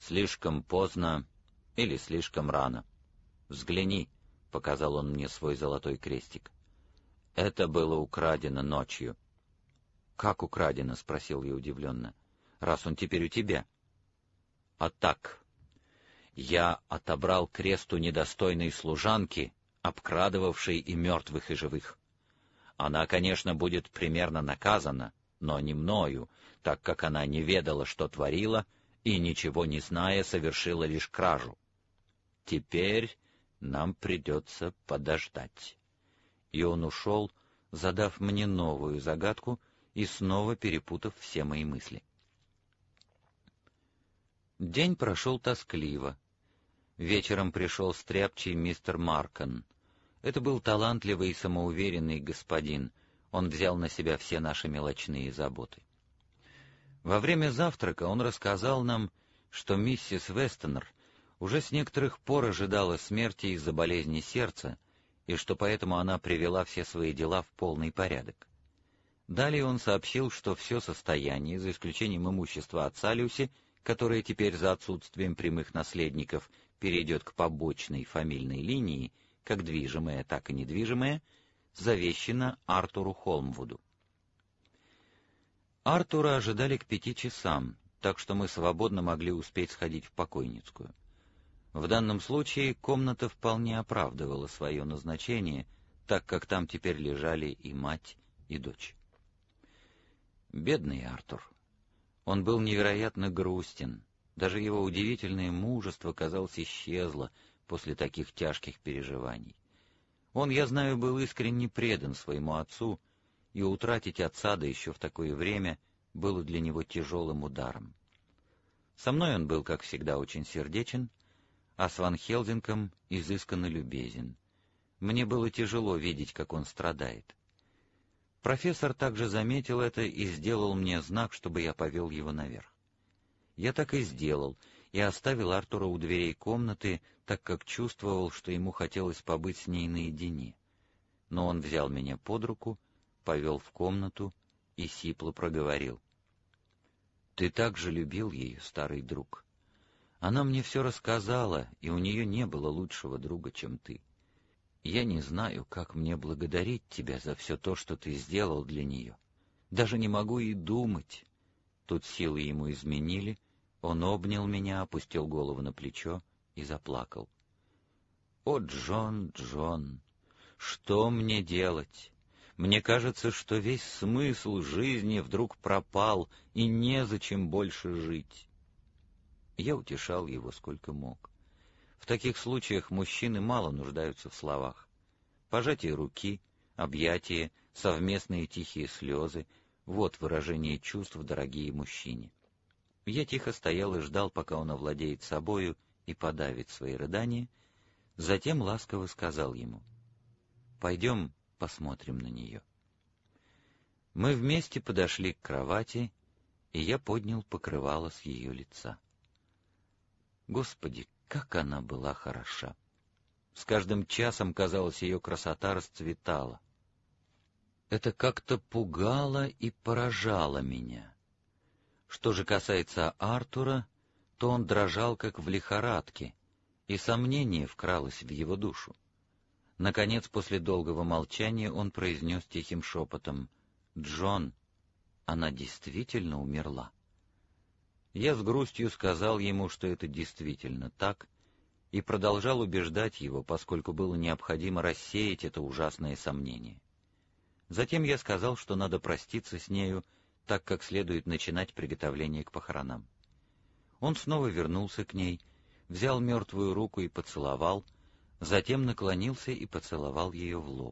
Слишком поздно или слишком рано. Взгляни, — показал он мне свой золотой крестик. Это было украдено ночью. Как украдено? — спросил я удивленно. Раз он теперь у тебя. А так, я отобрал крест у недостойной служанки, обкрадывавшей и мертвых, и живых. Она, конечно, будет примерно наказана, но не мною, так как она не ведала, что творила, и, ничего не зная, совершила лишь кражу. Теперь нам придется подождать. И он ушел, задав мне новую загадку и снова перепутав все мои мысли. День прошел тоскливо. Вечером пришел стряпчий мистер Маркан. Это был талантливый и самоуверенный господин. Он взял на себя все наши мелочные заботы. Во время завтрака он рассказал нам, что миссис Вестонер уже с некоторых пор ожидала смерти из-за болезни сердца, и что поэтому она привела все свои дела в полный порядок. Далее он сообщил, что все состояние, за исключением имущества отца Люси, которое теперь за отсутствием прямых наследников перейдет к побочной фамильной линии, как движимое, так и недвижимое, завещено Артуру Холмвуду. Артура ожидали к 5 часам, так что мы свободно могли успеть сходить в покойницкую. В данном случае комната вполне оправдывала свое назначение, так как там теперь лежали и мать, и дочь. Бедный Артур. Он был невероятно грустен. Даже его удивительное мужество, казалось, исчезло после таких тяжких переживаний. Он, я знаю, был искренне предан своему отцу, и утратить отца, да еще в такое время, было для него тяжелым ударом. Со мной он был, как всегда, очень сердечен, а с Ван Хелдингом изысканно любезен. Мне было тяжело видеть, как он страдает. Профессор также заметил это и сделал мне знак, чтобы я повел его наверх. Я так и сделал, и оставил Артура у дверей комнаты, так как чувствовал, что ему хотелось побыть с ней наедине. Но он взял меня под руку, повел в комнату и сипло проговорил. «Ты так же любил ее, старый друг. Она мне все рассказала, и у нее не было лучшего друга, чем ты. Я не знаю, как мне благодарить тебя за все то, что ты сделал для нее. Даже не могу и думать». Тут силы ему изменили, он обнял меня, опустил голову на плечо и заплакал. «О, Джон, Джон, что мне делать? Мне кажется, что весь смысл жизни вдруг пропал, и незачем больше жить». Я утешал его сколько мог. В таких случаях мужчины мало нуждаются в словах. Пожатие руки, объятия, совместные тихие слезы — вот выражение чувств, дорогие мужчине. Я тихо стоял и ждал, пока он овладеет собою и подавит свои рыдания, затем ласково сказал ему: «Пойдем посмотрим на нее». Мы вместе подошли к кровати, и я поднял покрывало с ее лица. Господи, как она была хороша! С каждым часом, казалось, ее красота расцветала. Это как-то пугало и поражало меня. Что же касается Артура, то он дрожал, как в лихорадке, и сомнение вкралось в его душу. Наконец, после долгого молчания, он произнес тихим шепотом: «Джон, она действительно умерла». Я с грустью сказал ему, что это действительно так, и продолжал убеждать его, поскольку было необходимо рассеять это ужасное сомнение. Затем я сказал, что надо проститься с нею, так как следует начинать приготовление к похоронам. Он снова вернулся к ней, взял мертвую руку и поцеловал, затем наклонился и поцеловал ее в лоб.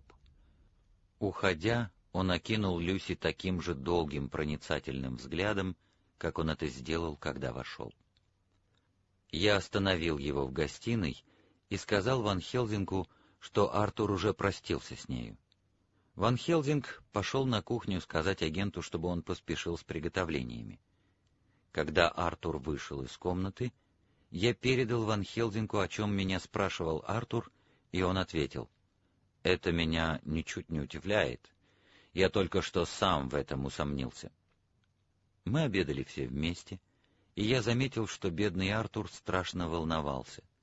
Уходя, он окинул Люси таким же долгим проницательным взглядом, как он это сделал, когда вошел. Я остановил его в гостиной и сказал Ван Хелдингу, что Артур уже простился с нею. Ван Хелдинг пошел на кухню сказать агенту, чтобы он поспешил с приготовлениями. Когда Артур вышел из комнаты, я передал Ван Хелдингу, о чем меня спрашивал Артур, и он ответил: «Это меня ничуть не удивляет. Я только что сам в этом усомнился». Мы обедали все вместе, и я заметил, что бедный Артур страшно волновался.